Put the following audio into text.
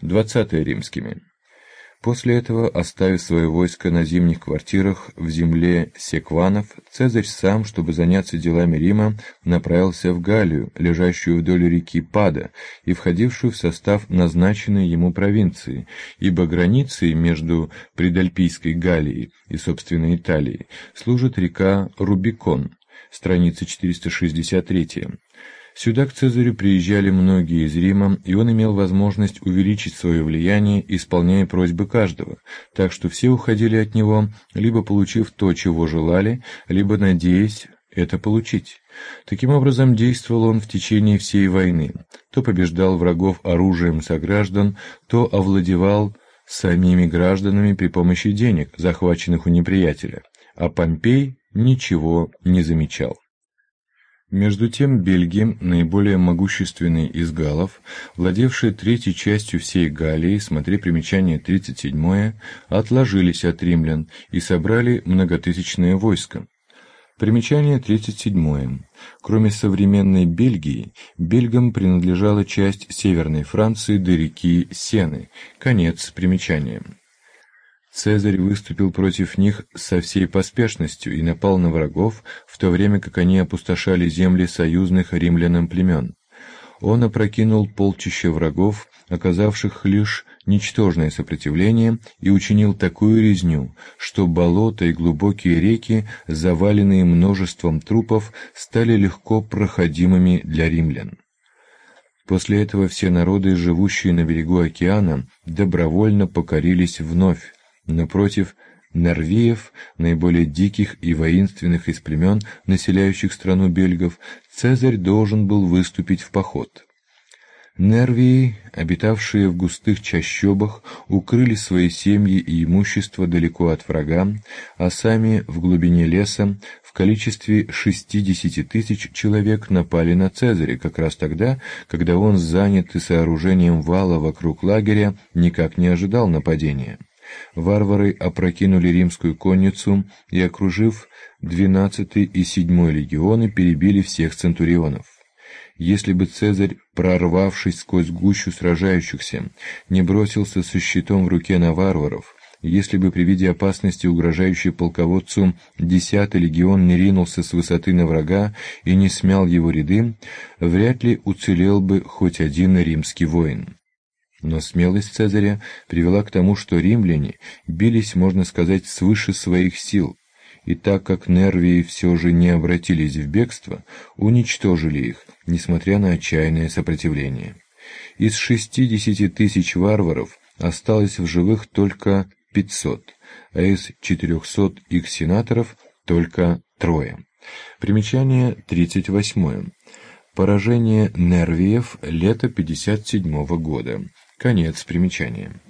20 римскими. После этого, оставив свое войско на зимних квартирах в земле Секванов, Цезарь сам, чтобы заняться делами Рима, направился в Галлию, лежащую вдоль реки Пада и входившую в состав назначенной ему провинции, ибо границей между Предальпийской Галлией и, собственно, Италией служит река Рубикон, страница 463. Сюда к Цезарю приезжали многие из Рима, и он имел возможность увеличить свое влияние, исполняя просьбы каждого, так что все уходили от него, либо получив то, чего желали, либо надеясь это получить. Таким образом, действовал он в течение всей войны, то побеждал врагов оружием сограждан, то овладевал самими гражданами при помощи денег, захваченных у неприятеля, а Помпей ничего не замечал. Между тем бельги, наиболее могущественные из галлов, владевшие третьей частью всей Галлии, смотри примечание 37, отложились от римлян и собрали многотысячное войско. Примечание 37. Кроме современной Бельгии, бельгам принадлежала часть Северной Франции до реки Сены. Конец примечания. Цезарь выступил против них со всей поспешностью и напал на врагов, в то время как они опустошали земли союзных римлянам племен. Он опрокинул полчища врагов, оказавших лишь ничтожное сопротивление, и учинил такую резню, что болота и глубокие реки, заваленные множеством трупов, стали легко проходимыми для римлян. После этого все народы, живущие на берегу океана, добровольно покорились вновь. Напротив, норвиев, наиболее диких и воинственных из племен, населяющих страну бельгов, Цезарь должен был выступить в поход. Нервии, обитавшие в густых чащобах, укрыли свои семьи и имущество далеко от врага, а сами в глубине леса в количестве 60 тысяч человек напали на Цезаря как раз тогда, когда он, занятый сооружением вала вокруг лагеря, никак не ожидал нападения. Варвары опрокинули римскую конницу и, окружив 12-й и 7-й легионы, перебили всех центурионов. Если бы Цезарь, прорвавшись сквозь гущу сражающихся, не бросился со щитом в руке на варваров, если бы при виде опасности, угрожающей полководцу, 10-й легион не ринулся с высоты на врага и не смял его ряды, вряд ли уцелел бы хоть один римский воин. Но смелость Цезаря привела к тому, что римляне бились, можно сказать, свыше своих сил, и так как нервии все же не обратились в бегство, уничтожили их, несмотря на отчаянное сопротивление. Из 60 тысяч варваров осталось в живых только 500, а из 400 их сенаторов только 3. Примечание 38. Поражение нервиев лета 57 года. Конец примечания.